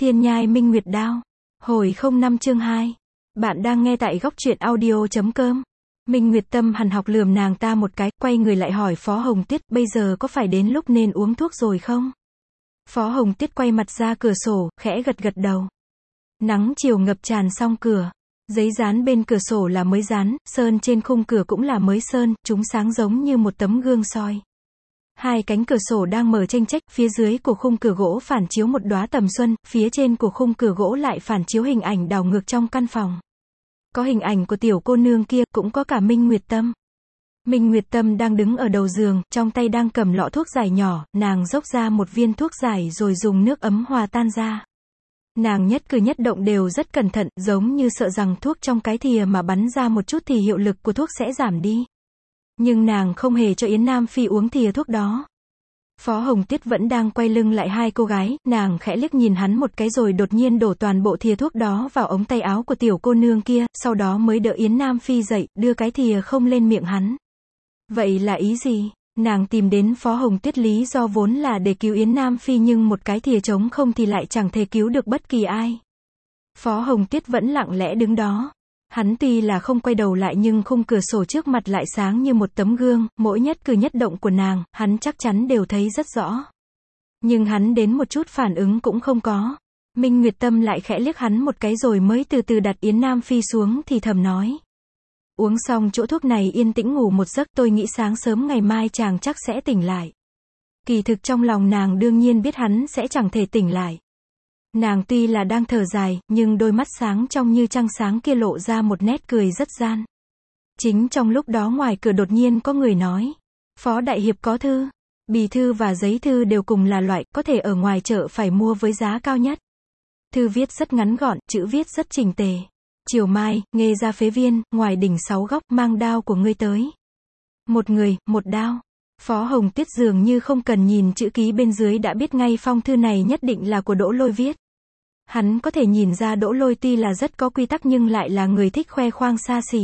Thiên nhai minh nguyệt đao. Hồi 05 chương 2. Bạn đang nghe tại góc truyện audio.com. Minh Nguyệt Tâm hằn học lườm nàng ta một cái, quay người lại hỏi Phó Hồng Tuyết, bây giờ có phải đến lúc nên uống thuốc rồi không? Phó Hồng Tuyết quay mặt ra cửa sổ, khẽ gật gật đầu. Nắng chiều ngập tràn song cửa. Giấy dán bên cửa sổ là mới dán, sơn trên khung cửa cũng là mới sơn, chúng sáng giống như một tấm gương soi. Hai cánh cửa sổ đang mở chênh chách, phía dưới của khung cửa gỗ phản chiếu một đóa tầm xuân, phía trên của khung cửa gỗ lại phản chiếu hình ảnh đảo ngược trong căn phòng. Có hình ảnh của tiểu cô nương kia, cũng có cả Minh Nguyệt Tâm. Minh Nguyệt Tâm đang đứng ở đầu giường, trong tay đang cầm lọ thuốc giải nhỏ, nàng dốc ra một viên thuốc giải rồi dùng nước ấm hòa tan ra. Nàng nhất cử nhất động đều rất cẩn thận, giống như sợ rằng thuốc trong cái thìa mà bắn ra một chút thì hiệu lực của thuốc sẽ giảm đi. Nhưng nàng không hề cho Yến Nam Phi uống thìa thuốc đó. Phó Hồng Tuyết vẫn đang quay lưng lại hai cô gái, nàng khẽ liếc nhìn hắn một cái rồi đột nhiên đổ toàn bộ thìa thuốc đó vào ống tay áo của tiểu cô nương kia, sau đó mới đỡ Yến Nam Phi dậy, đưa cái thìa không lên miệng hắn. Vậy là ý gì? Nàng tìm đến Phó Hồng Tuyết lý do vốn là để cứu Yến Nam Phi nhưng một cái thìa trống không thì lại chẳng thể cứu được bất kỳ ai. Phó Hồng Tuyết vẫn lặng lẽ đứng đó. Hắn tuy là không quay đầu lại nhưng khung cửa sổ trước mặt lại sáng như một tấm gương, mỗi nhất cử nhất động của nàng, hắn chắc chắn đều thấy rất rõ. Nhưng hắn đến một chút phản ứng cũng không có. Minh Nguyệt Tâm lại khẽ liếc hắn một cái rồi mới từ từ đặt Yến Nam Phi xuống thì thầm nói. Uống xong chỗ thuốc này yên tĩnh ngủ một giấc, tôi nghĩ sáng sớm ngày mai chàng chắc sẽ tỉnh lại. Kỳ thực trong lòng nàng đương nhiên biết hắn sẽ chẳng thể tỉnh lại. Nàng tuy là đang thở dài, nhưng đôi mắt sáng trong như trăng sáng kia lộ ra một nét cười rất gian. Chính trong lúc đó ngoài cửa đột nhiên có người nói. Phó Đại Hiệp có thư. Bì thư và giấy thư đều cùng là loại, có thể ở ngoài chợ phải mua với giá cao nhất. Thư viết rất ngắn gọn, chữ viết rất chỉnh tề. Chiều mai, Nghê ra phế viên, ngoài đỉnh 6 góc, mang đao của ngươi tới. Một người, một đao. Phó Hồng Tuyết dường như không cần nhìn chữ ký bên dưới đã biết ngay phong thư này nhất định là của Đỗ Lôi viết. Hắn có thể nhìn ra Đỗ Lôi tuy là rất có quy tắc nhưng lại là người thích khoe khoang xa xỉ.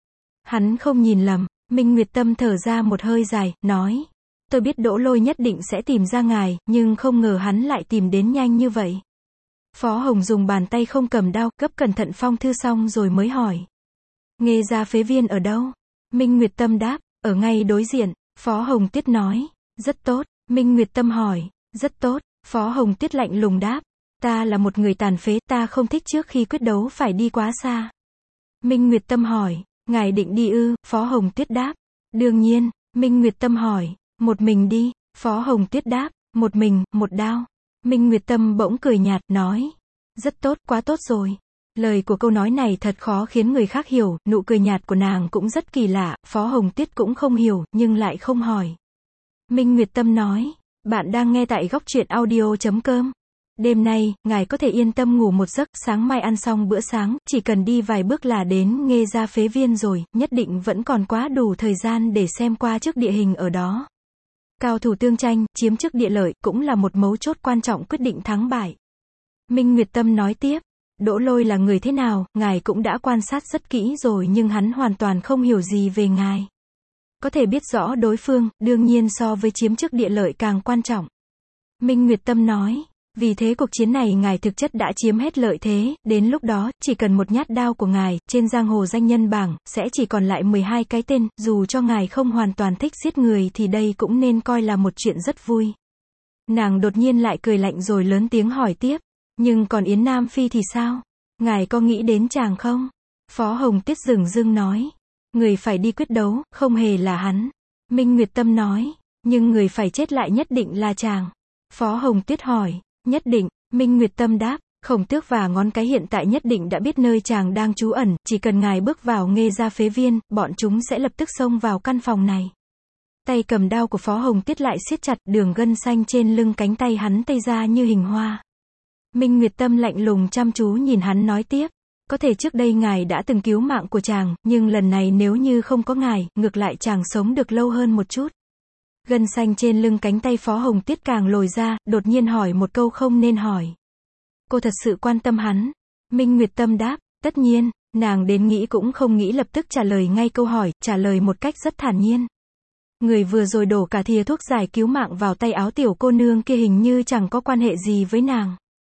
Hắn không nhìn lầm. Minh Nguyệt Tâm thở ra một hơi dài, nói. Tôi biết Đỗ Lôi nhất định sẽ tìm ra ngài, nhưng không ngờ hắn lại tìm đến nhanh như vậy. Phó Hồng dùng bàn tay không cầm đao, gấp cẩn thận phong thư xong rồi mới hỏi. Nghê ra phế viên ở đâu? Minh Nguyệt Tâm đáp, ở ngay đối diện. Phó Hồng Tuyết nói, rất tốt. Minh Nguyệt Tâm hỏi, rất tốt. Phó Hồng Tuyết lạnh lùng đáp, ta là một người tàn phế, ta không thích trước khi quyết đấu phải đi quá xa. Minh Nguyệt Tâm hỏi, ngài định đi ư? Phó Hồng Tuyết đáp, đương nhiên. Minh Nguyệt Tâm hỏi, một mình đi? Phó Hồng Tuyết đáp, một mình, một đao. Minh Nguyệt Tâm bỗng cười nhạt, nói, rất tốt, quá tốt rồi. Lời của câu nói này thật khó khiến người khác hiểu, nụ cười nhạt của nàng cũng rất kỳ lạ, Phó Hồng Tuyết cũng không hiểu, nhưng lại không hỏi. Minh Nguyệt Tâm nói, bạn đang nghe tại góc truyện audio.com. Đêm nay, ngài có thể yên tâm ngủ một giấc, sáng mai ăn xong bữa sáng, chỉ cần đi vài bước là đến Nghê ra phế viên rồi, nhất định vẫn còn quá đủ thời gian để xem qua trước địa hình ở đó. Cao thủ tương tranh, chiếm trước địa lợi, cũng là một mấu chốt quan trọng quyết định thắng bại. Minh Nguyệt Tâm nói tiếp, Đỗ Lôi là người thế nào, ngài cũng đã quan sát rất kỹ rồi nhưng hắn hoàn toàn không hiểu gì về ngài. Có thể biết rõ đối phương, đương nhiên so với chiếm trước địa lợi càng quan trọng. Minh Nguyệt Tâm nói, vì thế cuộc chiến này ngài thực chất đã chiếm hết lợi thế, đến lúc đó, chỉ cần một nhát đao của ngài, trên giang hồ danh nhân bảng, sẽ chỉ còn lại 12 cái tên, dù cho ngài không hoàn toàn thích giết người thì đây cũng nên coi là một chuyện rất vui. Nàng đột nhiên lại cười lạnh rồi lớn tiếng hỏi tiếp, nhưng còn Yến Nam Phi thì sao? Ngài có nghĩ đến chàng không? Phó Hồng Tuyết dửng dưng nói, người phải đi quyết đấu, không hề là hắn. Minh Nguyệt Tâm nói, nhưng người phải chết lại nhất định là chàng. Phó Hồng Tuyết hỏi, nhất định. Minh Nguyệt Tâm đáp, Khổng Tước và Ngón Cái hiện tại nhất định đã biết nơi chàng đang trú ẩn, chỉ cần ngài bước vào Nghê ra phế viên, bọn chúng sẽ lập tức xông vào căn phòng này. Tay cầm đao của Phó Hồng Tuyết lại siết chặt, đường gân xanh trên lưng cánh tay hắn tây ra như hình hoa. Minh Nguyệt Tâm lạnh lùng chăm chú nhìn hắn nói tiếp, có thể trước đây ngài đã từng cứu mạng của chàng, nhưng lần này nếu như không có ngài, ngược lại chàng sống được lâu hơn một chút. Gân xanh trên lưng cánh tay Phó Hồng Tuyết càng lồi ra, đột nhiên hỏi một câu không nên hỏi. Cô thật sự quan tâm hắn? Minh Nguyệt Tâm đáp, tất nhiên. Nàng đến nghĩ cũng không nghĩ lập tức trả lời ngay câu hỏi, trả lời một cách rất thản nhiên. Người vừa rồi đổ cả thìa thuốc giải cứu mạng vào tay áo tiểu cô nương kia hình như chẳng có quan hệ gì với nàng.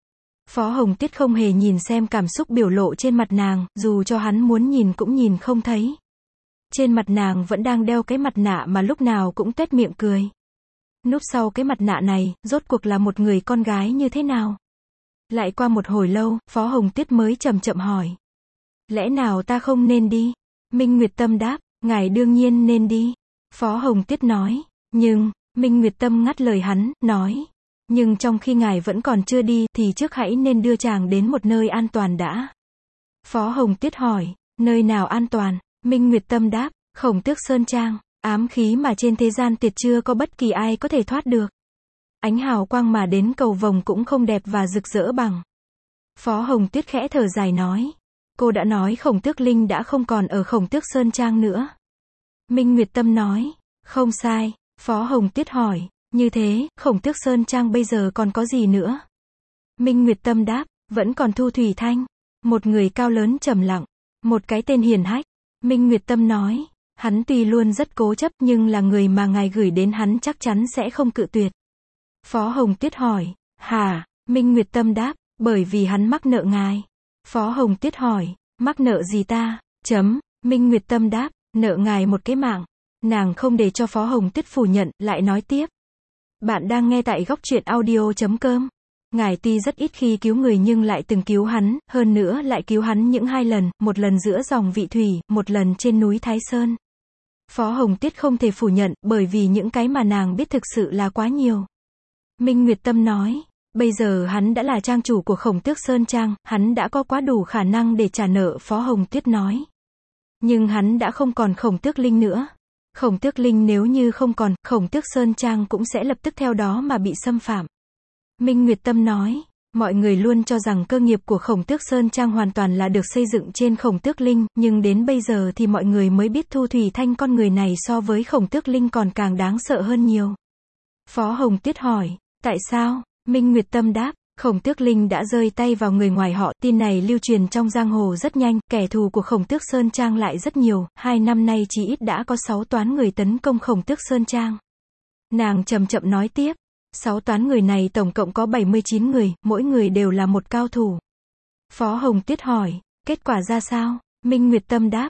Phó Hồng Tuyết không hề nhìn xem cảm xúc biểu lộ trên mặt nàng, dù cho hắn muốn nhìn cũng nhìn không thấy. Trên mặt nàng vẫn đang đeo cái mặt nạ mà lúc nào cũng tuét miệng cười. Núp sau cái mặt nạ này, rốt cuộc là một người con gái như thế nào? Lại qua một hồi lâu, Phó Hồng Tuyết mới chậm chậm hỏi. Lẽ nào ta không nên đi? Minh Nguyệt Tâm đáp, ngài đương nhiên nên đi. Phó Hồng Tuyết nói, nhưng, Minh Nguyệt Tâm ngắt lời hắn, nói. Nhưng trong khi ngài vẫn còn chưa đi, thì trước hãy nên đưa chàng đến một nơi an toàn đã. Phó Hồng Tuyết hỏi, nơi nào an toàn? Minh Nguyệt Tâm đáp, Khổng Tước Sơn Trang, ám khí mà trên thế gian tuyệt chưa có bất kỳ ai có thể thoát được. Ánh hào quang mà đến cầu vồng cũng không đẹp và rực rỡ bằng. Phó Hồng Tuyết khẽ thở dài nói, cô đã nói Khổng Tước Linh đã không còn ở Khổng Tước Sơn Trang nữa. Minh Nguyệt Tâm nói, không sai. Phó Hồng Tuyết hỏi, như thế, Khổng Tước Sơn Trang bây giờ còn có gì nữa? Minh Nguyệt Tâm đáp, vẫn còn Thu Thủy Thanh. Một người cao lớn trầm lặng, một cái tên hiền hách. Minh Nguyệt Tâm nói, hắn tuy luôn rất cố chấp nhưng là người mà ngài gửi đến hắn chắc chắn sẽ không cự tuyệt. Phó Hồng Tuyết hỏi, hả? Minh Nguyệt Tâm đáp, bởi vì hắn mắc nợ ngài. Phó Hồng Tuyết hỏi, mắc nợ gì ta? Minh Nguyệt Tâm đáp, nợ ngài một cái mạng. Nàng không để cho Phó Hồng Tuyết phủ nhận, lại nói tiếp. Bạn đang nghe tại góc truyện audio.com. Ngài tuy rất ít khi cứu người nhưng lại từng cứu hắn, hơn nữa lại cứu hắn những 2 lần, một lần giữa dòng Vị Thủy, một lần trên núi Thái Sơn. Phó Hồng Tuyết không thể phủ nhận, bởi vì những cái mà nàng biết thực sự là quá nhiều. Minh Nguyệt Tâm nói, bây giờ hắn đã là trang chủ của Khổng Tước Sơn Trang, hắn đã có quá đủ khả năng để trả nợ. Phó Hồng Tuyết nói. Nhưng hắn đã không còn Khổng Tước Linh nữa. Khổng Tước Linh nếu như không còn, Khổng Tước Sơn Trang cũng sẽ lập tức theo đó mà bị xâm phạm. Minh Nguyệt Tâm nói, mọi người luôn cho rằng cơ nghiệp của Khổng Tước Sơn Trang hoàn toàn là được xây dựng trên Khổng Tước Linh, nhưng đến bây giờ thì mọi người mới biết Thu Thủy Thanh con người này so với Khổng Tước Linh còn càng đáng sợ hơn nhiều. Phó Hồng Tuyết hỏi, tại sao? Minh Nguyệt Tâm đáp, Khổng Tước Linh đã rơi tay vào người ngoài họ, tin này lưu truyền trong giang hồ rất nhanh, kẻ thù của Khổng Tước Sơn Trang lại rất nhiều, 2 năm nay chỉ ít đã có 6 toán người tấn công Khổng Tước Sơn Trang. Nàng chậm chậm nói tiếp, 6 toán người này tổng cộng có 79 người, mỗi người đều là một cao thủ. Phó Hồng Tuyết hỏi, kết quả ra sao? Minh Nguyệt Tâm đáp,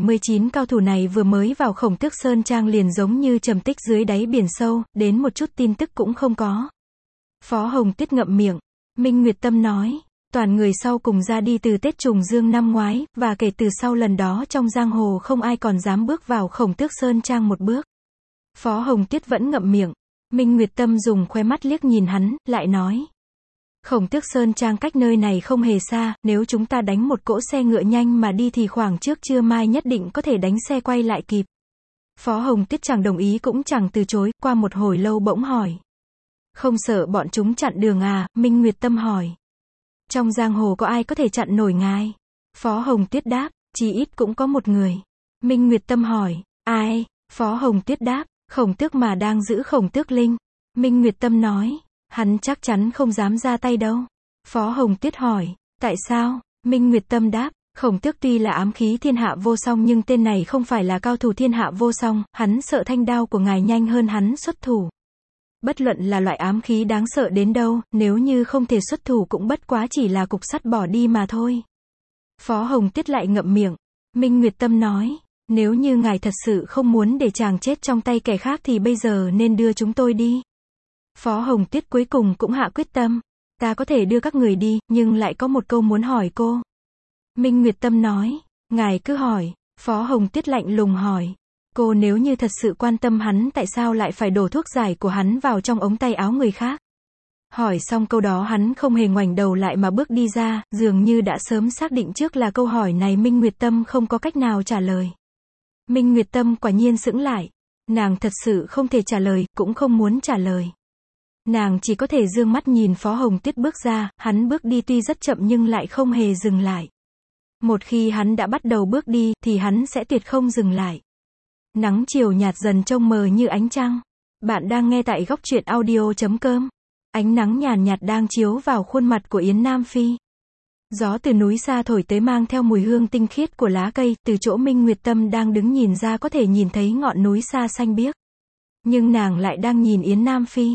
79 cao thủ này vừa mới vào Khổng Tước Sơn Trang liền giống như trầm tích dưới đáy biển sâu, đến một chút tin tức cũng không có. Phó Hồng Tuyết ngậm miệng. Minh Nguyệt Tâm nói, toàn người sau cùng ra đi từ Tết Trùng Dương năm ngoái, và kể từ sau lần đó trong giang hồ không ai còn dám bước vào Khổng Tước Sơn Trang một bước. Phó Hồng Tuyết vẫn ngậm miệng. Minh Nguyệt Tâm dùng khóe mắt liếc nhìn hắn, lại nói. Khổng Tước Sơn Trang cách nơi này không hề xa, nếu chúng ta đánh một cỗ xe ngựa nhanh mà đi thì khoảng trước trưa mai nhất định có thể đánh xe quay lại kịp. Phó Hồng Tuyết chẳng đồng ý cũng chẳng từ chối, qua một hồi lâu bỗng hỏi. Không sợ bọn chúng chặn đường à? Minh Nguyệt Tâm hỏi. Trong giang hồ có ai có thể chặn nổi ngài? Phó Hồng Tuyết đáp, chỉ ít cũng có một người. Minh Nguyệt Tâm hỏi, ai? Phó Hồng Tuyết đáp, Khổng Tước mà đang giữ Khổng Tước Linh. Minh Nguyệt Tâm nói, hắn chắc chắn không dám ra tay đâu. Phó Hồng Tuyết hỏi, tại sao? Minh Nguyệt Tâm đáp, Khổng Tước tuy là ám khí thiên hạ vô song nhưng tên này không phải là cao thủ thiên hạ vô song, hắn sợ thanh đao của ngài nhanh hơn hắn xuất thủ. Bất luận là loại ám khí đáng sợ đến đâu, nếu như không thể xuất thủ cũng bất quá chỉ là cục sắt bỏ đi mà thôi. Phó Hồng Tuyết lại ngậm miệng. Minh Nguyệt Tâm nói, nếu như ngài thật sự không muốn để chàng chết trong tay kẻ khác thì bây giờ nên đưa chúng tôi đi. Phó Hồng Tuyết cuối cùng cũng hạ quyết tâm. Ta có thể đưa các người đi, nhưng lại có một câu muốn hỏi cô. Minh Nguyệt Tâm nói, ngài cứ hỏi. Phó Hồng Tuyết lạnh lùng hỏi. Cô nếu như thật sự quan tâm hắn tại sao lại phải đổ thuốc giải của hắn vào trong ống tay áo người khác? Hỏi xong câu đó hắn không hề ngoảnh đầu lại mà bước đi ra, dường như đã sớm xác định trước là câu hỏi này Minh Nguyệt Tâm không có cách nào trả lời. Minh Nguyệt Tâm quả nhiên sững lại. Nàng thật sự không thể trả lời, cũng không muốn trả lời. Nàng chỉ có thể dương mắt nhìn Phó Hồng Tuyết bước ra, hắn bước đi tuy rất chậm nhưng lại không hề dừng lại. Một khi hắn đã bắt đầu bước đi, thì hắn sẽ tuyệt không dừng lại. Nắng chiều nhạt dần trông mờ như ánh trăng. Bạn đang nghe tại góc truyện audio.com. Ánh nắng nhàn nhạt đang chiếu vào khuôn mặt của Yến Nam Phi. Gió từ núi xa thổi tới mang theo mùi hương tinh khiết của lá cây, từ chỗ Minh Nguyệt Tâm đang đứng nhìn ra có thể nhìn thấy ngọn núi xa xanh biếc. Nhưng nàng lại đang nhìn Yến Nam Phi.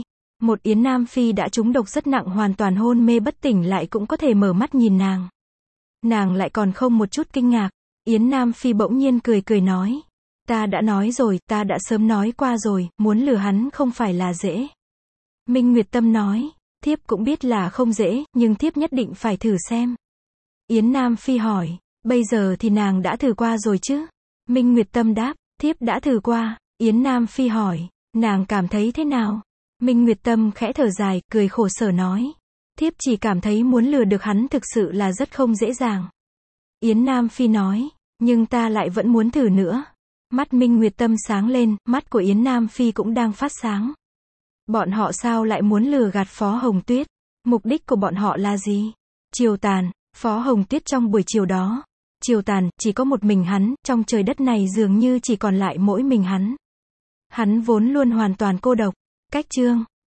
Một Yến Nam Phi đã trúng độc rất nặng hoàn toàn hôn mê bất tỉnh lại cũng có thể mở mắt nhìn nàng. Nàng lại còn không một chút kinh ngạc. Yến Nam Phi bỗng nhiên cười cười nói. Ta đã nói rồi, ta đã sớm nói qua rồi, muốn lừa hắn không phải là dễ. Minh Nguyệt Tâm nói. Thiếp cũng biết là không dễ, nhưng thiếp nhất định phải thử xem. Yến Nam Phi hỏi. Bây giờ thì nàng đã thử qua rồi chứ? Minh Nguyệt Tâm đáp. Thiếp đã thử qua. Yến Nam Phi hỏi. Nàng cảm thấy thế nào? Minh Nguyệt Tâm khẽ thở dài, cười khổ sở nói. Thiếp chỉ cảm thấy muốn lừa được hắn thực sự là rất không dễ dàng. Yến Nam Phi nói. Nhưng ta lại vẫn muốn thử nữa. Mắt Minh Nguyệt Tâm sáng lên, mắt của Yến Nam Phi cũng đang phát sáng. Bọn họ sao lại muốn lừa gạt Phó Hồng Tuyết? Mục đích của bọn họ là gì? Chiều tàn, Phó Hồng Tuyết trong buổi chiều đó. Chiều tàn, chỉ có một mình hắn, trong trời đất này dường như chỉ còn lại mỗi mình hắn. Hắn vốn luôn hoàn toàn cô độc. Cách chương